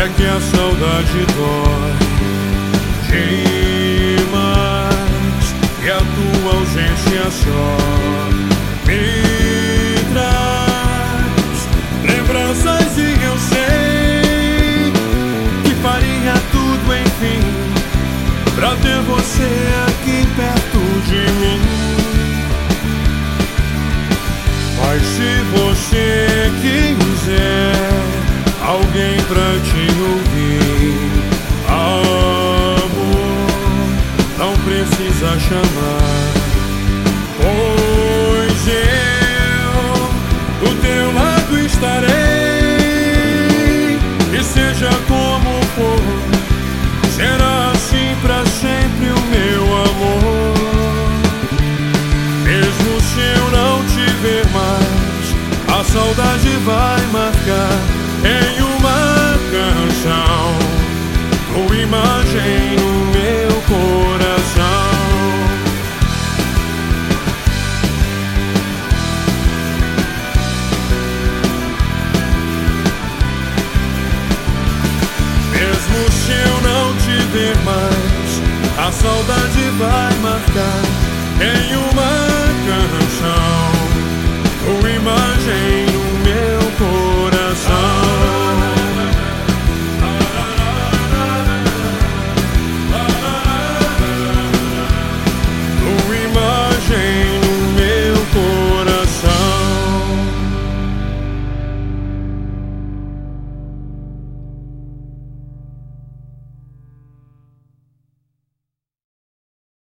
É que a saudade dói demais, e a tua ausência só me traz lembranças, e eu sei que faria tudo, enfim, pra ter você aqui perto de mim. Mas se você quiser alguém pra te ouvir, amor, não precisa chamar, pois eu do teu lado estarei. E seja como for, será assim pra sempre o meu amor. Mesmo se eu não te ver mais, a saudade vai marcar em uma canção, tua imagem no meu coração. Mesmo se eu não te ver mais, a saudade vai marcar em uma canção,